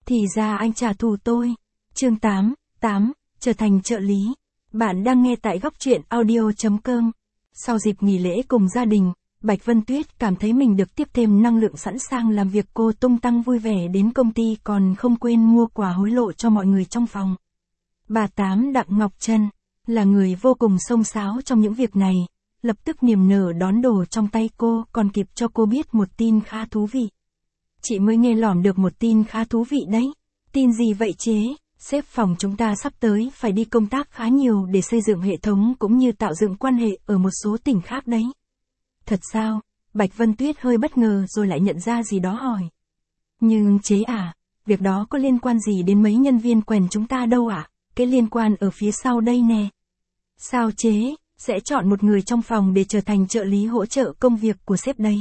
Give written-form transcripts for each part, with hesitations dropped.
Thì ra anh trả thù tôi. Chương 8, trở thành trợ lý. Bạn đang nghe tại góc truyện audio.com. Sau dịp nghỉ lễ cùng gia đình, Bạch Vân Tuyết cảm thấy mình được tiếp thêm năng lượng, sẵn sàng làm việc. Cô tung tăng vui vẻ đến công ty, còn không quên mua quà hối lộ cho mọi người trong phòng. Bà Tám Đặng Ngọc Trân là người vô cùng xông xáo trong những việc này, lập tức niềm nở đón đồ trong tay cô, còn kịp cho cô biết một tin khá thú vị. Chị mới nghe lỏm được một tin khá thú vị đấy. Tin gì vậy chế? Sếp phòng chúng ta sắp tới phải đi công tác khá nhiều để xây dựng hệ thống cũng như tạo dựng quan hệ ở một số tỉnh khác đấy. Thật sao? Bạch Vân Tuyết hơi bất ngờ rồi lại nhận ra gì đó hỏi. Nhưng chế à, việc đó có liên quan gì đến mấy nhân viên quèn chúng ta đâu ạ? Cái liên quan ở phía sau đây nè. Sao chế, sẽ chọn một người trong phòng để trở thành trợ lý hỗ trợ công việc của sếp đấy.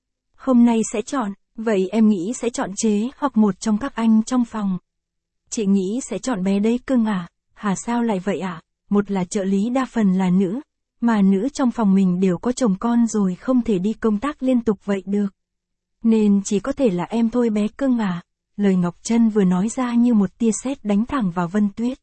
Hôm nay sẽ chọn, vậy em nghĩ sẽ chọn chế hoặc một trong các anh trong phòng. Chị nghĩ sẽ chọn bé đấy cưng à? Hả, sao lại vậy ạ? Một là trợ lý đa phần là nữ, mà nữ trong phòng mình đều có chồng con rồi, không thể đi công tác liên tục vậy được. Nên chỉ có thể là em thôi bé cưng à. Lời Ngọc Trân vừa nói ra như một tia sét đánh thẳng vào Vân Tuyết.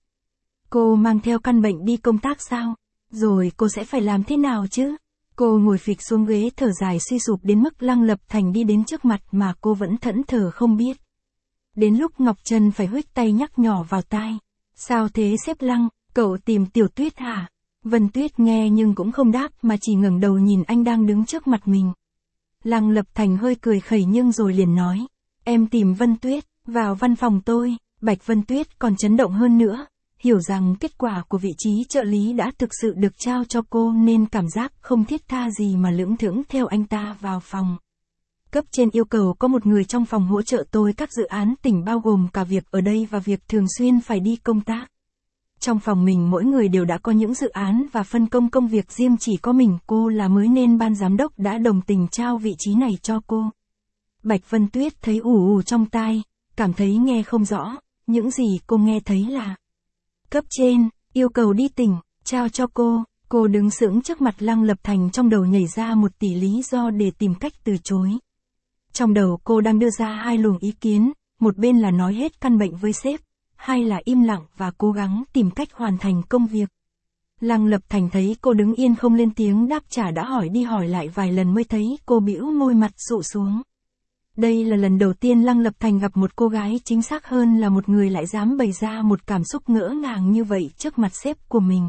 Cô mang theo căn bệnh đi công tác sao? Rồi cô sẽ phải làm thế nào chứ? Cô ngồi phịch xuống ghế thở dài suy sụp đến mức Lăng Lập Thành đi đến trước mặt mà cô vẫn thẫn thờ không biết. Đến lúc Ngọc Trân phải huých tay nhắc nhỏ vào tai. Sao thế sếp Lăng, cậu tìm Tiểu Tuyết hả? Vân Tuyết nghe nhưng cũng không đáp mà chỉ ngẩng đầu nhìn anh đang đứng trước mặt mình. Lăng Lập Thành hơi cười khẩy nhưng rồi liền nói. Em tìm Vân Tuyết, vào văn phòng tôi. Bạch Vân Tuyết còn chấn động hơn nữa. Hiểu rằng kết quả của vị trí trợ lý đã thực sự được trao cho cô nên cảm giác không thiết tha gì mà lững thững theo anh ta vào phòng. Cấp trên yêu cầu có một người trong phòng hỗ trợ tôi các dự án tỉnh, bao gồm cả việc ở đây và việc thường xuyên phải đi công tác. Trong phòng mình mỗi người đều đã có những dự án và phân công công việc riêng, chỉ có mình cô là mới nên ban giám đốc đã đồng tình trao vị trí này cho cô. Bạch Vân Tuyết thấy ù ù trong tai, cảm thấy nghe không rõ, những gì cô nghe thấy là cấp trên yêu cầu đi tỉnh, trao cho cô đứng sững trước mặt Lăng Lập Thành, trong đầu nhảy ra 1 tỷ lý do để tìm cách từ chối. Trong đầu cô đang đưa ra 2 luồng ý kiến, một bên là nói hết căn bệnh với sếp, hai là im lặng và cố gắng tìm cách hoàn thành công việc. Lăng Lập Thành thấy cô đứng yên không lên tiếng đáp trả đã hỏi đi hỏi lại vài lần mới thấy cô bĩu môi, mặt sụ xuống. Đây là lần đầu tiên Lăng Lập Thành gặp một cô gái, chính xác hơn là một người lại dám bày ra một cảm xúc ngỡ ngàng như vậy trước mặt sếp của mình.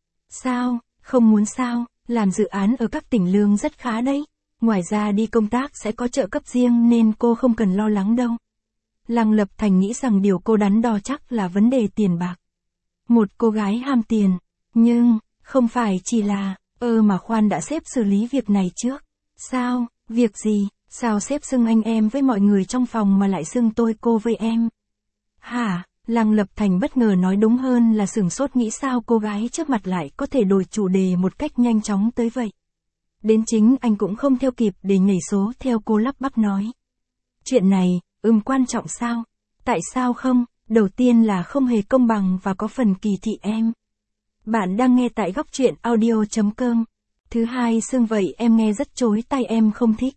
Sao, không muốn sao, làm dự án ở các tỉnh lương rất khá đấy. Ngoài ra đi công tác sẽ có trợ cấp riêng nên cô không cần lo lắng đâu. Lăng Lập Thành nghĩ rằng điều cô đắn đo chắc là vấn đề tiền bạc. Một cô gái ham tiền, nhưng không phải chỉ là, mà khoan đã, sếp xử lý việc này trước. Sao, việc gì? Sao sếp xưng anh em với mọi người trong phòng mà lại xưng tôi cô với em? Hả? Lăng Lập Thành bất ngờ, nói đúng hơn là sửng sốt, nghĩ sao cô gái trước mặt lại có thể đổi chủ đề một cách nhanh chóng tới vậy. Đến chính anh cũng không theo kịp để nhảy số theo cô, lắp bắp nói. Chuyện này, quan trọng sao? Tại sao không? Đầu tiên là không hề công bằng và có phần kỳ thị em. Bạn đang nghe tại góc truyện audio.com. Thứ hai, xưng vậy em nghe rất chối tai, em không thích.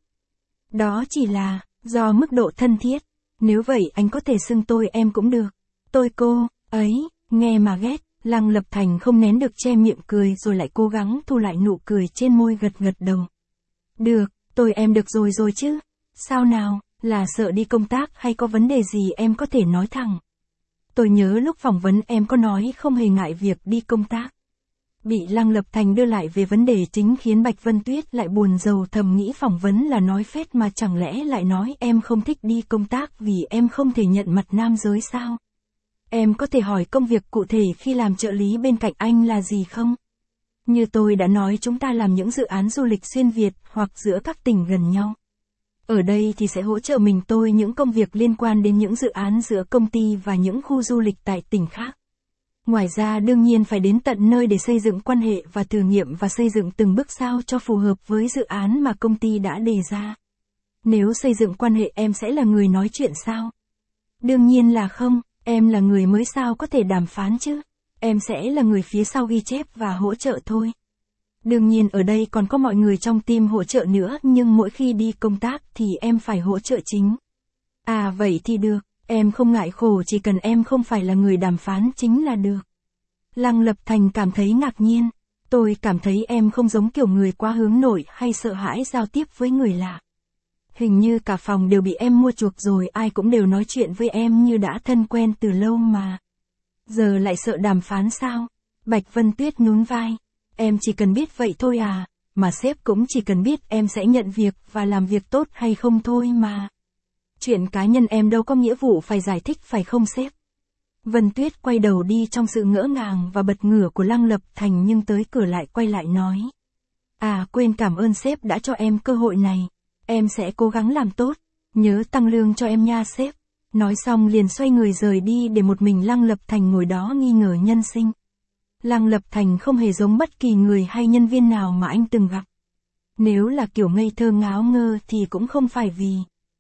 Đó chỉ là do mức độ thân thiết. Nếu vậy anh có thể xưng tôi em cũng được. Tôi cô ấy, nghe mà ghét. Lăng Lập Thành không nén được che miệng cười rồi lại cố gắng thu lại nụ cười trên môi, gật gật đầu. Được, tôi em được rồi chứ. Sao nào, là sợ đi công tác hay có vấn đề gì em có thể nói thẳng. Tôi nhớ lúc phỏng vấn em có nói không hề ngại việc đi công tác. Bị Lăng Lập Thành đưa lại về vấn đề chính khiến Bạch Vân Tuyết lại buồn rầu, thầm nghĩ phỏng vấn là nói phết mà chẳng lẽ lại nói em không thích đi công tác vì em không thể nhận mặt nam giới sao? Em có thể hỏi công việc cụ thể khi làm trợ lý bên cạnh anh là gì không? Như tôi đã nói, chúng ta làm những dự án du lịch xuyên Việt hoặc giữa các tỉnh gần nhau. Ở đây thì sẽ hỗ trợ mình tôi những công việc liên quan đến những dự án giữa công ty và những khu du lịch tại tỉnh khác. Ngoài ra đương nhiên phải đến tận nơi để xây dựng quan hệ và thử nghiệm và xây dựng từng bước sao cho phù hợp với dự án mà công ty đã đề ra. Nếu xây dựng quan hệ em sẽ là người nói chuyện sao? Đương nhiên là không, em là người mới sao có thể đàm phán chứ. Em sẽ là người phía sau ghi chép và hỗ trợ thôi. Đương nhiên ở đây còn có mọi người trong team hỗ trợ nữa, nhưng mỗi khi đi công tác thì em phải hỗ trợ chính. À vậy thì được, Em không ngại khổ, chỉ cần em không phải là người đàm phán chính là được. Lăng Lập Thành cảm thấy ngạc nhiên. Tôi cảm thấy em không giống kiểu người quá hướng nội hay sợ hãi giao tiếp với người lạ. Hình như cả phòng đều bị em mua chuộc rồi, ai cũng đều nói chuyện với em như đã thân quen từ lâu mà. Giờ lại sợ đàm phán sao? Bạch Vân Tuyết nhún vai. Em chỉ cần biết vậy thôi à, mà sếp cũng chỉ cần biết em sẽ nhận việc và làm việc tốt hay không thôi mà. Chuyện cá nhân em đâu có nghĩa vụ phải giải thích phải không sếp? Vân Tuyết quay đầu đi trong sự ngỡ ngàng và bật ngửa của Lăng Lập Thành, nhưng tới cửa lại quay lại nói. À quên, cảm ơn sếp đã cho em cơ hội này. Em sẽ cố gắng làm tốt, nhớ tăng lương cho em nha sếp. Nói xong liền xoay người rời đi để một mình Lăng Lập Thành ngồi đó nghi ngờ nhân sinh. Lăng Lập Thành không hề giống bất kỳ người hay nhân viên nào mà anh từng gặp. Nếu là kiểu ngây thơ ngáo ngơ thì cũng không phải vì.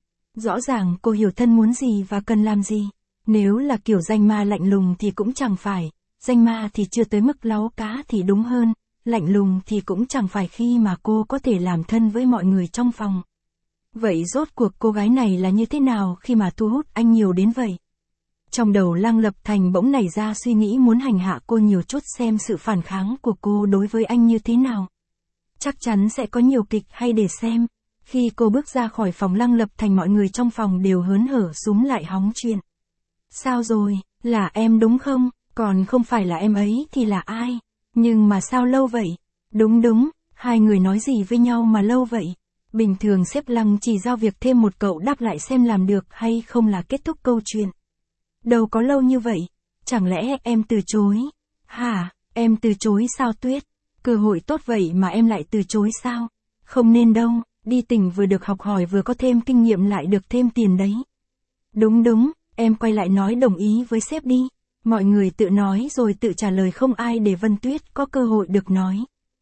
Rõ ràng cô hiểu thân muốn gì và cần làm gì. Nếu là kiểu danh ma lạnh lùng thì cũng chẳng phải. Danh ma thì chưa tới mức láu cá thì đúng hơn. Lạnh lùng thì cũng chẳng phải khi mà cô có thể làm thân với mọi người trong phòng. Vậy rốt cuộc cô gái này là như thế nào khi mà thu hút anh nhiều đến vậy? Trong đầu Lăng Lập Thành bỗng nảy ra suy nghĩ muốn hành hạ cô nhiều chút xem sự phản kháng của cô đối với anh như thế nào. Chắc chắn sẽ có nhiều kịch hay để xem. Khi cô bước ra khỏi phòng Lăng Lập Thành, mọi người trong phòng đều hớn hở xúm lại hóng chuyện. Sao rồi, là em đúng không? Còn không phải là em ấy thì là ai? Nhưng mà sao lâu vậy? Đúng, hai người nói gì với nhau mà lâu vậy? Bình thường sếp Lăng chỉ giao việc thêm một cậu đáp lại xem làm được hay không là kết thúc câu chuyện. Đâu có lâu như vậy, chẳng lẽ em từ chối? Hả, em từ chối sao Tuyết? Cơ hội tốt vậy mà em lại từ chối sao? Không nên đâu, đi tỉnh vừa được học hỏi vừa có thêm kinh nghiệm lại được thêm tiền đấy. Đúng, em quay lại nói đồng ý với sếp đi. Mọi người tự nói rồi tự trả lời, không ai để Vân Tuyết có cơ hội được nói.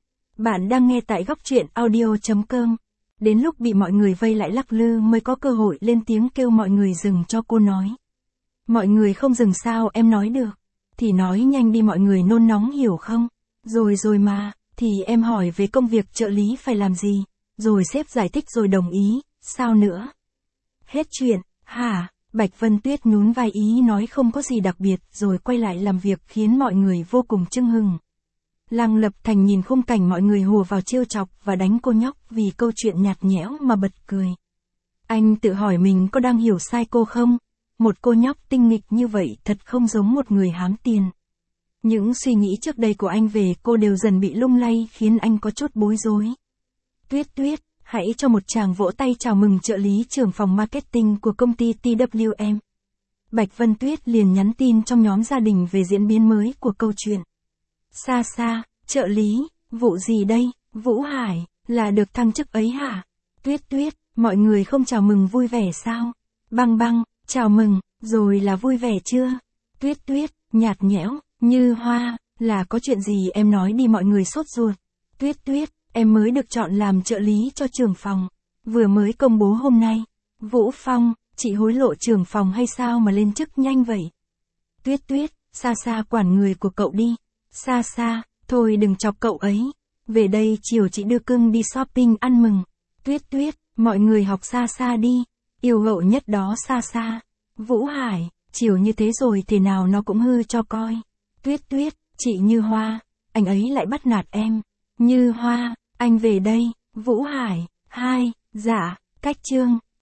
Bạn đang nghe tại góc truyện audio.com. Đến lúc bị mọi người vây lại lắc lư mới có cơ hội lên tiếng kêu mọi người dừng cho cô nói. Mọi người không dừng sao em nói được? Thì nói nhanh đi, mọi người nôn nóng hiểu không? Rồi mà, thì em hỏi về công việc trợ lý phải làm gì? Rồi sếp giải thích rồi đồng ý, sao nữa? Hết chuyện, hả? Bạch Vân Tuyết nhún vai ý nói không có gì đặc biệt rồi quay lại làm việc khiến mọi người vô cùng chưng hừng. Lăng Lập Thành nhìn khung cảnh mọi người hùa vào trêu chọc và đánh cô nhóc vì câu chuyện nhạt nhẽo mà bật cười. Anh tự hỏi mình có đang hiểu sai cô không? Một cô nhóc tinh nghịch như vậy thật không giống một người hám tiền. Những suy nghĩ trước đây của anh về cô đều dần bị lung lay khiến anh có chút bối rối. Tuyết, hãy cho một tràng vỗ tay chào mừng trợ lý trưởng phòng marketing của công ty TWM. Bạch Vân Tuyết liền nhắn tin trong nhóm gia đình về diễn biến mới của câu chuyện. Xa, trợ lý, vụ gì đây? Vũ Hải, là được thăng chức ấy hả? Tuyết, mọi người không chào mừng vui vẻ sao? Băng, chào mừng, rồi là vui vẻ chưa? Tuyết, nhạt nhẽo, như hoa, là có chuyện gì em nói đi, mọi người sốt ruột. Tuyết, em mới được chọn làm trợ lý cho trưởng phòng, vừa mới công bố hôm nay. Vũ Phong, chị hối lộ trưởng phòng hay sao mà lên chức nhanh vậy? Tuyết, xa quản người của cậu đi. Xa, thôi đừng chọc cậu ấy. Về đây chiều chị đưa cưng đi shopping ăn mừng. Tuyết, mọi người học xa đi. Yêu hậu nhất đó xa. Vũ Hải, chiều như thế rồi thế nào nó cũng hư cho coi. Tuyết, chị Như Hoa, anh ấy lại bắt nạt em. Như Hoa, anh về đây. Vũ Hải, 2, dạ, cách chương.